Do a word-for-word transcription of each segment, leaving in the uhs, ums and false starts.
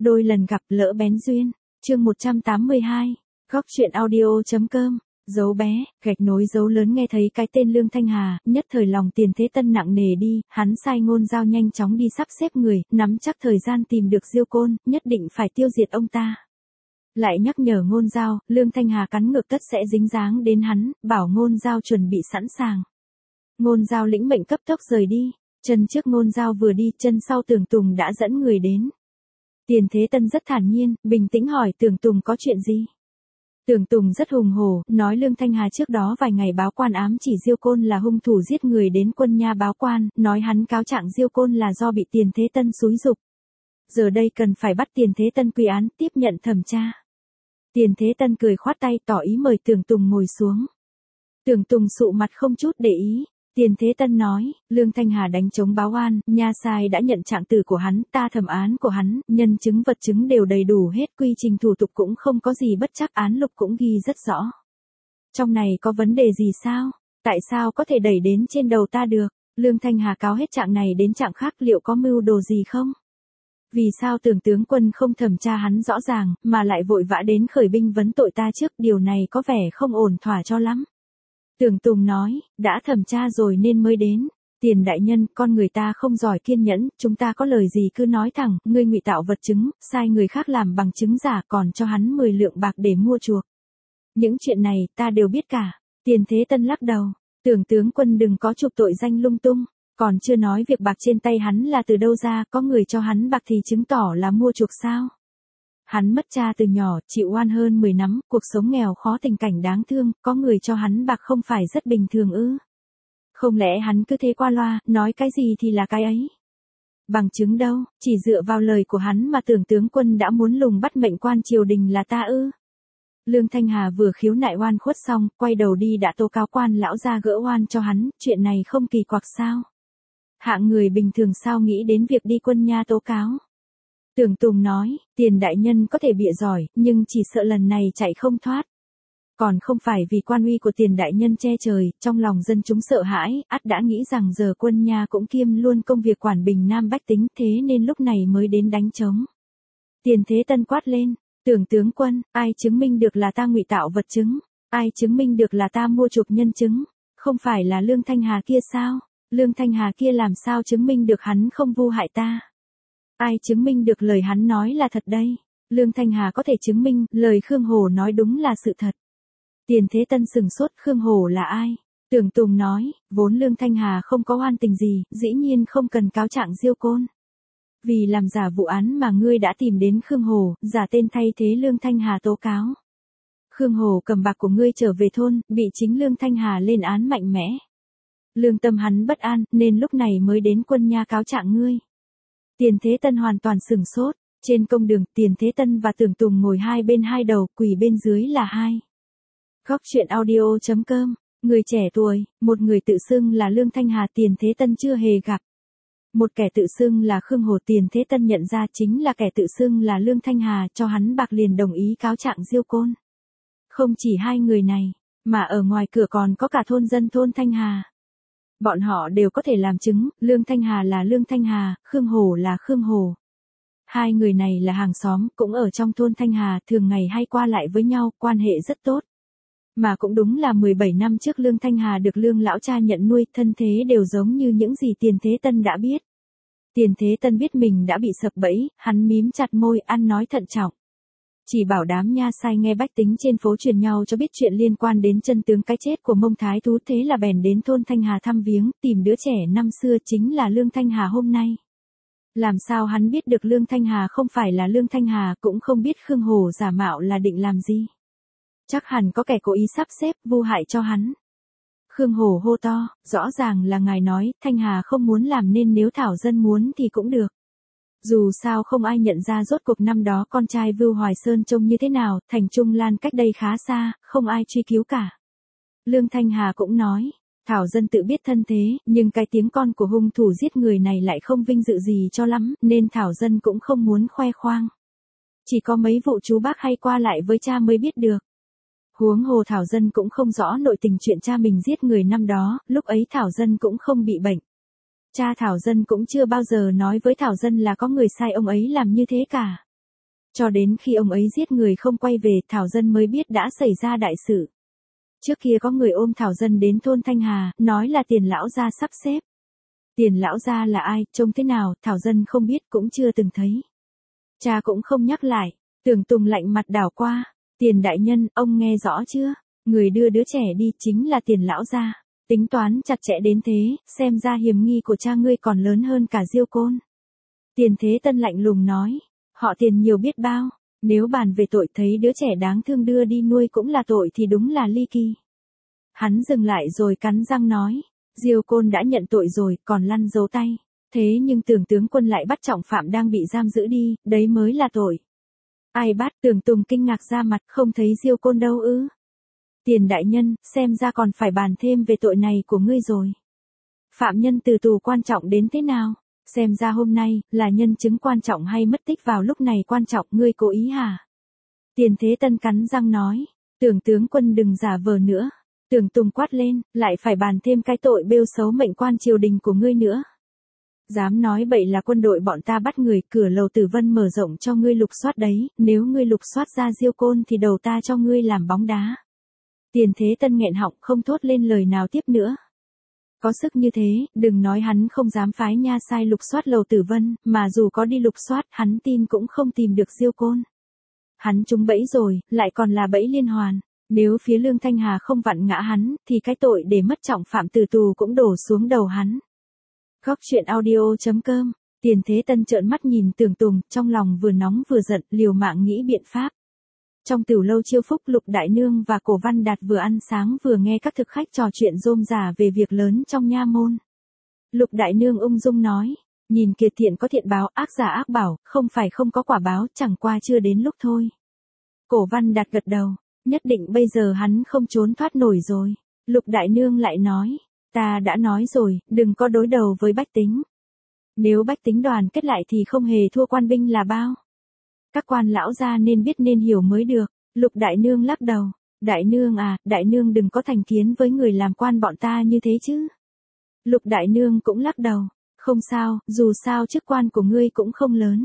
Đôi lần gặp lỡ bén duyên. Chương một trăm tám mươi hai. Góc truyện audio.com. Dấu bé, gạch nối dấu lớn nghe thấy cái tên Lương Thanh Hà, nhất thời lòng Tiền Thế Tân nặng nề đi, hắn sai Ngôn Dao nhanh chóng đi sắp xếp người, nắm chắc thời gian tìm được Diêu Côn, nhất định phải tiêu diệt ông ta. Lại nhắc nhở Ngôn Dao, Lương Thanh Hà cắn ngược tất sẽ dính dáng đến hắn, bảo Ngôn Dao chuẩn bị sẵn sàng. Ngôn Dao lĩnh mệnh cấp tốc rời đi, chân trước Ngôn Dao vừa đi, chân sau Tưởng Tùng đã dẫn người đến. Tiền Thế Tân rất thản nhiên, bình tĩnh hỏi Tưởng Tùng có chuyện gì. Tưởng Tùng rất hùng hổ, nói Lương Thanh Hà trước đó vài ngày báo quan ám chỉ Diêu Côn là hung thủ giết người đến quân nha báo quan, nói hắn cáo trạng Diêu Côn là do bị Tiền Thế Tân xúi giục. Giờ đây cần phải bắt Tiền Thế Tân quy án, tiếp nhận thẩm tra. Tiền Thế Tân cười khoát tay tỏ ý mời Tưởng Tùng ngồi xuống. Tưởng Tùng sụ mặt không chút để ý. Tiền Thế Tân nói, Lương Thanh Hà đánh chống báo oan, nha sai đã nhận trạng tử của hắn, ta thẩm án của hắn, nhân chứng vật chứng đều đầy đủ hết, quy trình thủ tục cũng không có gì bất trắc, án lục cũng ghi rất rõ. Trong này có vấn đề gì sao? Tại sao có thể đẩy đến trên đầu ta được? Lương Thanh Hà cáo hết trạng này đến trạng khác, liệu có mưu đồ gì không? Vì sao Tưởng tướng quân không thẩm tra hắn rõ ràng, mà lại vội vã đến khởi binh vấn tội ta trước, điều này có vẻ không ổn thỏa cho lắm. Tưởng Tùng nói, đã thẩm tra rồi nên mới đến. Tiền đại nhân, con người ta không giỏi kiên nhẫn, chúng ta có lời gì cứ nói thẳng, ngươi ngụy tạo vật chứng, sai người khác làm bằng chứng giả, còn cho hắn mười lượng bạc để mua chuộc. Những chuyện này, ta đều biết cả. Tiền Thế Tân lắc đầu, Tưởng tướng quân đừng có chụp tội danh lung tung, còn chưa nói việc bạc trên tay hắn là từ đâu ra, có người cho hắn bạc thì chứng tỏ là mua chuộc sao. Hắn mất cha từ nhỏ, chịu oan hơn mười năm, cuộc sống nghèo khó tình cảnh đáng thương, có người cho hắn bạc không phải rất bình thường ư? Không lẽ hắn cứ thế qua loa, nói cái gì thì là cái ấy? Bằng chứng đâu, chỉ dựa vào lời của hắn mà Tưởng tướng quân đã muốn lùng bắt mệnh quan triều đình là ta ư? Lương Thanh Hà vừa khiếu nại oan khuất xong, quay đầu đi đã tố cáo quan lão ra gỡ oan cho hắn, chuyện này không kỳ quặc sao? Hạng người bình thường sao nghĩ đến việc đi quân nha tố cáo? Tưởng Tùng nói, Tiền đại nhân có thể bịa giỏi, nhưng chỉ sợ lần này chạy không thoát. Còn không phải vì quan uy của Tiền đại nhân che trời, trong lòng dân chúng sợ hãi, ắt đã nghĩ rằng giờ quân nha cũng kiêm luôn công việc quản bình nam bách tính, thế nên lúc này mới đến đánh trống. Tiền Thế Tân quát lên, Tưởng tướng quân, ai chứng minh được là ta ngụy tạo vật chứng, ai chứng minh được là ta mua chuộc nhân chứng, không phải là Lương Thanh Hà kia sao? Lương Thanh Hà kia làm sao chứng minh được hắn không vu hại ta? Ai chứng minh được lời hắn nói là thật đây? Lương Thanh Hà có thể chứng minh, lời Khương Hồ nói đúng là sự thật. Tiền Thế Tân sừng sốt, Khương Hồ là ai? Tưởng Tùng nói, vốn Lương Thanh Hà không có oan tình gì, dĩ nhiên không cần cáo trạng Diêu Côn. Vì làm giả vụ án mà ngươi đã tìm đến Khương Hồ, giả tên thay thế Lương Thanh Hà tố cáo. Khương Hồ cầm bạc của ngươi trở về thôn, bị chính Lương Thanh Hà lên án mạnh mẽ. Lương tâm hắn bất an, nên lúc này mới đến quân nha cáo trạng ngươi. Tiền Thế Tân hoàn toàn sửng sốt, trên công đường, Tiền Thế Tân và Tưởng Tùng ngồi hai bên hai đầu, quỳ bên dưới là hai. Góc truyện audio.com, người trẻ tuổi, một người tự xưng là Lương Thanh Hà Tiền Thế Tân chưa hề gặp. Một kẻ tự xưng là Khương Hồ Tiền Thế Tân nhận ra chính là kẻ tự xưng là Lương Thanh Hà, cho hắn bạc liền đồng ý cáo trạng Diêu Côn. Không chỉ hai người này, mà ở ngoài cửa còn có cả thôn dân thôn Thanh Hà. Bọn họ đều có thể làm chứng, Lương Thanh Hà là Lương Thanh Hà, Khương Hồ là Khương Hồ. Hai người này là hàng xóm, cũng ở trong thôn Thanh Hà, thường ngày hay qua lại với nhau, quan hệ rất tốt. Mà cũng đúng là mười bảy năm trước Lương Thanh Hà được Lương lão cha nhận nuôi, thân thế đều giống như những gì Tiền Thế Tân đã biết. Tiền Thế Tân biết mình đã bị sập bẫy, hắn mím chặt môi, ăn nói thận trọng. Chỉ bảo đám nha sai nghe bách tính trên phố truyền nhau cho biết chuyện liên quan đến chân tướng cái chết của Mông Thái Thú, thế là bèn đến thôn Thanh Hà thăm viếng, tìm đứa trẻ năm xưa chính là Lương Thanh Hà hôm nay. Làm sao hắn biết được Lương Thanh Hà không phải là Lương Thanh Hà, cũng không biết Khương Hồ giả mạo là định làm gì. Chắc hẳn có kẻ cố ý sắp xếp, vu hại cho hắn. Khương Hồ hô to, rõ ràng là ngài nói, Thanh Hà không muốn làm nên nếu Thảo Dân muốn thì cũng được. Dù sao không ai nhận ra rốt cuộc năm đó con trai Vưu Hoài Sơn trông như thế nào, thành Trung Lan cách đây khá xa, không ai truy cứu cả. Lương Thanh Hà cũng nói, Thảo Dân tự biết thân thế, nhưng cái tiếng con của hung thủ giết người này lại không vinh dự gì cho lắm, nên Thảo Dân cũng không muốn khoe khoang. Chỉ có mấy vụ chú bác hay qua lại với cha mới biết được. Huống hồ Thảo Dân cũng không rõ nội tình chuyện cha mình giết người năm đó, lúc ấy Thảo Dân cũng không bị bệnh. Cha Thảo Dân cũng chưa bao giờ nói với Thảo Dân là có người sai ông ấy làm như thế cả. Cho đến khi ông ấy giết người không quay về, Thảo Dân mới biết đã xảy ra đại sự. Trước kia có người ôm Thảo Dân đến thôn Thanh Hà, nói là Tiền lão gia sắp xếp. Tiền lão gia là ai, trông thế nào, Thảo Dân không biết, cũng chưa từng thấy. Cha cũng không nhắc lại. Tưởng Tùng lạnh mặt đảo qua. Tiền đại nhân, ông nghe rõ chưa? Người đưa đứa trẻ đi chính là Tiền lão gia. Tính toán chặt chẽ đến thế, xem ra hiểm nghi của cha ngươi còn lớn hơn cả Diêu Côn. Tiền Thế Tân lạnh lùng nói. Họ Tiền nhiều biết bao. Nếu bàn về tội thấy đứa trẻ đáng thương đưa đi nuôi cũng là tội thì đúng là ly kỳ. Hắn dừng lại rồi cắn răng nói. Diêu Côn đã nhận tội rồi, còn lăn giấu tay. Thế nhưng Tưởng tướng quân lại bắt trọng phạm đang bị giam giữ đi, đấy mới là tội. Ai bắt? Tưởng Tùng kinh ngạc ra mặt, không thấy Diêu Côn đâu ư? Tiền đại nhân, xem ra còn phải bàn thêm về tội này của ngươi rồi. Phạm nhân từ tù quan trọng đến thế nào? Xem ra hôm nay, là nhân chứng quan trọng hay mất tích vào lúc này quan trọng, ngươi cố ý hả? Tiền Thế Tân cắn răng nói. Tưởng tướng quân đừng giả vờ nữa. Tưởng Tùng quát lên, lại phải bàn thêm cái tội bêu xấu mệnh quan triều đình của ngươi nữa. Dám nói bậy là quân đội bọn ta bắt người, cửa lầu Tử Vân mở rộng cho ngươi lục soát đấy, nếu ngươi lục soát ra Diêu Côn thì đầu ta cho ngươi làm bóng đá. Tiền Thế Tân nghẹn họng không thốt lên lời nào tiếp nữa. Có sức như thế, đừng nói hắn không dám phái nha sai lục soát lầu Tử Vân, mà dù có đi lục soát, hắn tin cũng không tìm được Diêu Côn. Hắn trúng bẫy rồi, lại còn là bẫy liên hoàn. Nếu phía Lương Thanh Hà không vặn ngã hắn, thì cái tội để mất trọng phạm từ tù cũng đổ xuống đầu hắn. Góc truyện audio chấm com. Tiền Thế Tân trợn mắt nhìn Tưởng Tùng, trong lòng vừa nóng vừa giận, liều mạng nghĩ biện pháp. Trong tửu lâu Chiêu Phúc, Lục Đại Nương và Cổ Văn Đạt vừa ăn sáng vừa nghe các thực khách trò chuyện rôm rả về việc lớn trong nha môn. Lục Đại Nương ung dung nói, nhìn kìa, thiện có thiện báo, ác giả ác bảo, không phải không có quả báo, chẳng qua chưa đến lúc thôi. Cổ Văn Đạt gật đầu, nhất định bây giờ hắn không trốn thoát nổi rồi. Lục Đại Nương lại nói, ta đã nói rồi, đừng có đối đầu với bách tính. Nếu bách tính đoàn kết lại thì không hề thua quan binh là bao. Các quan lão gia nên biết nên hiểu mới được. Lục Đại Nương lắc đầu. Đại Nương à, Đại Nương đừng có thành kiến với người làm quan bọn ta như thế chứ. Lục Đại Nương cũng lắc đầu. Không sao, dù sao chức quan của ngươi cũng không lớn.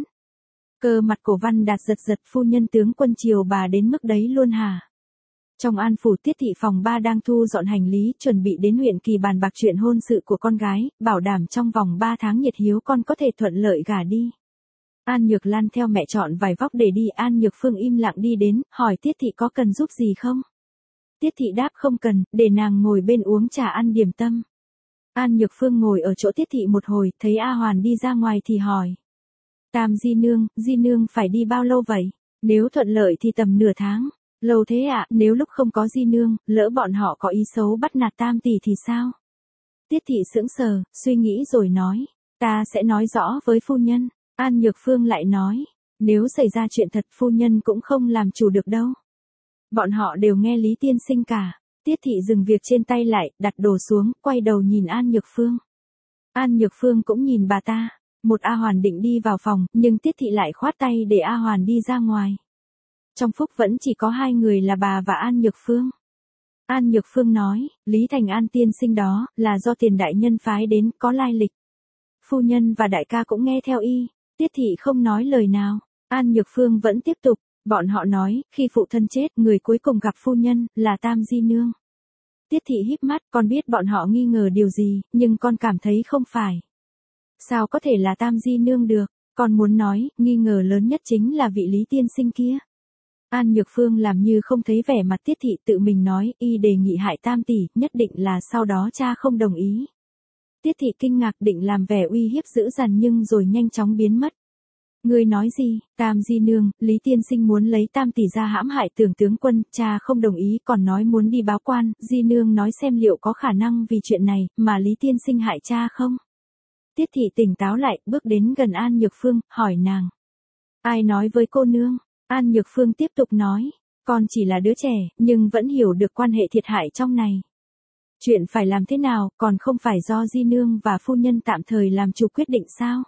Cơ mặt Cổ Văn Đạt giật giật, phu nhân tướng quân triều bà đến mức đấy luôn hả? Trong An phủ Tiết thị phòng ba đang thu dọn hành lý, chuẩn bị đến huyện Kỳ bàn bạc chuyện hôn sự của con gái, bảo đảm trong vòng ba tháng nhiệt hiếu con có thể thuận lợi gả đi. An Nhược Lan theo mẹ chọn vài vóc để đi, An Nhược Phương im lặng đi đến, hỏi Tiết thị có cần giúp gì không? Tiết thị đáp không cần, để nàng ngồi bên uống trà ăn điểm tâm. An Nhược Phương ngồi ở chỗ Tiết thị một hồi, thấy A Hoàn đi ra ngoài thì hỏi. Tam Di Nương, Di Nương phải đi bao lâu vậy? Nếu thuận lợi thì tầm nửa tháng. Lâu thế ạ, à, nếu lúc không có Di Nương, lỡ bọn họ có ý xấu bắt nạt Tam tỷ thì sao? Tiết thị sững sờ, suy nghĩ rồi nói. Ta sẽ nói rõ với phu nhân. An Nhược Phương lại nói. Nếu xảy ra chuyện thật phu nhân cũng không làm chủ được đâu. Bọn họ đều nghe Lý tiên sinh cả. Tiết thị dừng việc trên tay lại, đặt đồ xuống, quay đầu nhìn An Nhược Phương. An Nhược Phương cũng nhìn bà ta. Một A Hoàn định đi vào phòng, nhưng Tiết thị lại khoát tay để A Hoàn đi ra ngoài. Trong phúc vẫn chỉ có hai người là bà và An Nhược Phương. An Nhược Phương nói, Lý Thành An tiên sinh đó, là do Tiền đại nhân phái đến, có lai lịch. Phu nhân và đại ca cũng nghe theo y. Tiết thị không nói lời nào. An Nhược Phương vẫn tiếp tục. Bọn họ nói, khi phụ thân chết, người cuối cùng gặp phu nhân, là Tam Di Nương. Tiết thị híp mắt, con biết bọn họ nghi ngờ điều gì, nhưng con cảm thấy không phải. Sao có thể là Tam Di Nương được? Con muốn nói, nghi ngờ lớn nhất chính là vị Lý tiên sinh kia. An Nhược Phương làm như không thấy vẻ mặt Tiết thị, tự mình nói, y đề nghị hại Tam tỷ, nhất định là sau đó cha không đồng ý. Tiết thị kinh ngạc, định làm vẻ uy hiếp dữ dằn nhưng rồi nhanh chóng biến mất. Ngươi nói gì? Tam Di Nương, Lý tiên sinh muốn lấy Tam tỷ ra hãm hại Tưởng tướng quân, cha không đồng ý, còn nói muốn đi báo quan, Di Nương nói xem liệu có khả năng vì chuyện này mà Lý tiên sinh hại cha không? Tiết thị tỉnh táo lại, bước đến gần An Nhược Phương, hỏi nàng. Ai nói với cô nương? An Nhược Phương tiếp tục nói, con chỉ là đứa trẻ, nhưng vẫn hiểu được quan hệ thiệt hại trong này. Chuyện phải làm thế nào, còn không phải do Di Nương và phu nhân tạm thời làm chủ quyết định sao?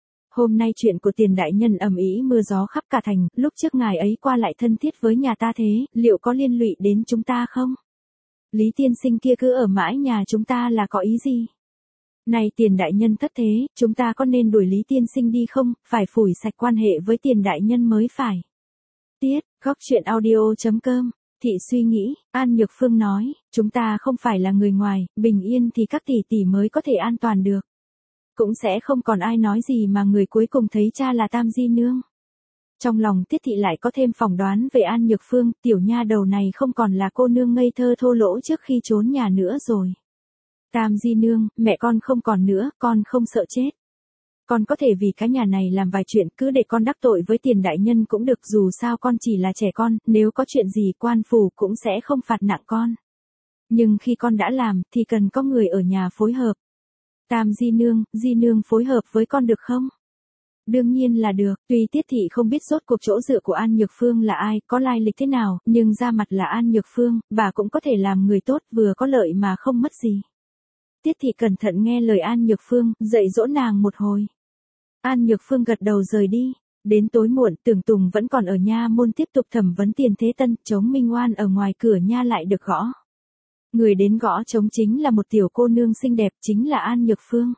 Hôm nay chuyện của Tiền đại nhân ầm ĩ mưa gió khắp cả thành, lúc trước ngài ấy qua lại thân thiết với nhà ta thế, liệu có liên lụy đến chúng ta không? Lý tiên sinh kia cứ ở mãi nhà chúng ta là có ý gì? Này Tiền đại nhân thất thế, chúng ta có nên đuổi Lý tiên sinh đi không, phải phủi sạch quan hệ với Tiền đại nhân mới phải. Tiết, góc truyện audio.com, Thị suy nghĩ, An Nhược Phương nói, chúng ta không phải là người ngoài, bình yên thì các tỷ tỷ mới có thể an toàn được. Cũng sẽ không còn ai nói gì mà người cuối cùng thấy cha là Tam Di Nương. Trong lòng Tiết Thị lại có thêm phỏng đoán về An Nhược Phương, tiểu nha đầu này không còn là cô nương ngây thơ thô lỗ trước khi trốn nhà nữa rồi. Tam Di Nương, mẹ con không còn nữa, con không sợ chết. Con có thể vì cái nhà này làm vài chuyện, cứ để con đắc tội với Tiền đại nhân cũng được, dù sao con chỉ là trẻ con, nếu có chuyện gì quan phủ cũng sẽ không phạt nặng con. Nhưng khi con đã làm, thì cần có người ở nhà phối hợp. Tam Di Nương, Di Nương phối hợp với con được không? Đương nhiên là được, tuy Tiết Thị không biết rốt cuộc chỗ dựa của An Nhược Phương là ai, có lai lịch thế nào, nhưng ra mặt là An Nhược Phương, bà cũng có thể làm người tốt, vừa có lợi mà không mất gì. Tiết Thị cẩn thận nghe lời An Nhược Phương, dạy dỗ nàng một hồi. An Nhược Phương gật đầu rời đi. Đến tối muộn, Tưởng Tùng vẫn còn ở nha môn tiếp tục thẩm vấn Tiền Thế Tân, trống Minh Oan ở ngoài cửa nha lại được gõ. Người đến gõ trống chính là một tiểu cô nương xinh đẹp, chính là An Nhược Phương.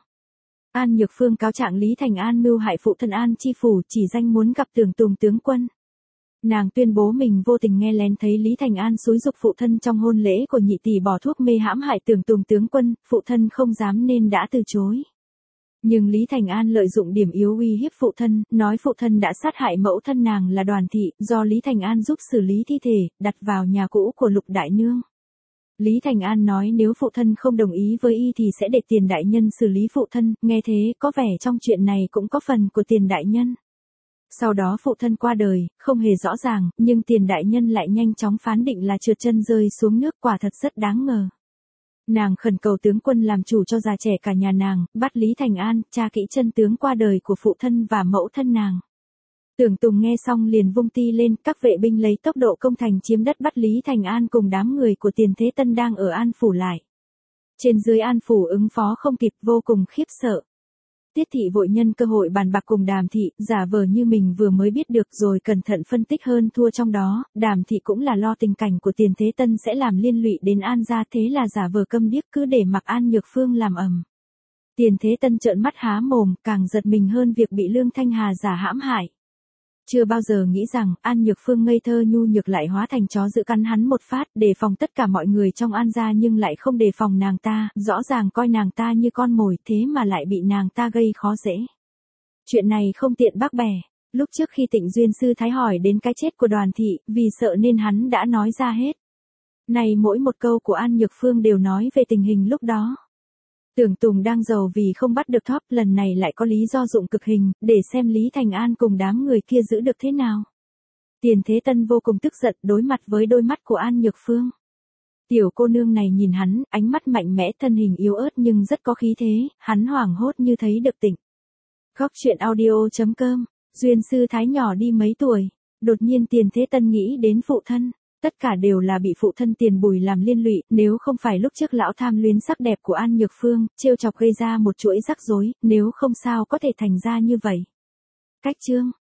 An Nhược Phương cáo trạng Lý Thành An mưu hại phụ thân An Chi Phủ, chỉ danh muốn gặp Tưởng Tùng tướng quân. Nàng tuyên bố mình vô tình nghe lén thấy Lý Thành An xúi giục phụ thân trong hôn lễ của nhị tỷ bỏ thuốc mê hãm hại Tưởng Tùng tướng quân, phụ thân không dám nên đã từ chối. Nhưng Lý Thành An lợi dụng điểm yếu uy hiếp phụ thân, nói phụ thân đã sát hại mẫu thân nàng là Đoàn Thị, do Lý Thành An giúp xử lý thi thể, đặt vào nhà cũ của Lục Đại Nương. Lý Thành An nói nếu phụ thân không đồng ý với y thì sẽ để Tiền đại nhân xử lý phụ thân, nghe thế có vẻ trong chuyện này cũng có phần của Tiền đại nhân. Sau đó phụ thân qua đời, không hề rõ ràng, nhưng Tiền đại nhân lại nhanh chóng phán định là trượt chân rơi xuống nước, quả thật rất đáng ngờ. Nàng khẩn cầu tướng quân làm chủ cho già trẻ cả nhà nàng, bắt Lý Thành An, tra kỹ chân tướng qua đời của phụ thân và mẫu thân nàng. Tưởng Tùng nghe xong liền vung ti lên, các vệ binh lấy tốc độ công thành chiếm đất bắt Lý Thành An cùng đám người của Tiền Thế Tân đang ở An Phủ lại. Trên dưới An Phủ ứng phó không kịp, vô cùng khiếp sợ. Tiết Thị vội nhân cơ hội bàn bạc cùng Đàm Thị, giả vờ như mình vừa mới biết được rồi cẩn thận phân tích hơn thua trong đó, Đàm Thị cũng là lo tình cảnh của Tiền Thế Tân sẽ làm liên lụy đến An gia, thế là giả vờ câm điếc cứ để mặc An Nhược Phương làm ầm. Tiền Thế Tân trợn mắt há mồm, càng giật mình hơn việc bị Lương Thanh Hà giả hãm hại. Chưa bao giờ nghĩ rằng An Nhược Phương ngây thơ nhu nhược lại hóa thành chó giữ cắn hắn một phát, đề phòng tất cả mọi người trong An gia nhưng lại không đề phòng nàng ta, rõ ràng coi nàng ta như con mồi, thế mà lại bị nàng ta gây khó dễ. Chuyện này không tiện bác bè, lúc trước khi Tịnh Duyên Sư Thái hỏi đến cái chết của Đoàn Thị, vì sợ nên hắn đã nói ra hết. Này mỗi một câu của An Nhược Phương đều nói về tình hình lúc đó. Tưởng Tùng đang giàu vì không bắt được Thóp, lần này lại có lý do dụng cực hình, để xem Lý Thành An cùng đám người kia giữ được thế nào. Tiền Thế Tân vô cùng tức giận đối mặt với đôi mắt của An Nhược Phương. Tiểu cô nương này nhìn hắn, ánh mắt mạnh mẽ, thân hình yếu ớt nhưng rất có khí thế, hắn hoảng hốt như thấy được tỉnh. Góc truyện audio.com, Duyên Sư Thái nhỏ đi mấy tuổi, đột nhiên Tiền Thế Tân nghĩ đến phụ thân. Tất cả đều là bị phụ thân Tiền Bùi làm liên lụy, nếu không phải lúc trước lão tham luyến sắc đẹp của An Nhược Phương, trêu chọc gây ra một chuỗi rắc rối, nếu không sao có thể thành ra như vậy. Cách chương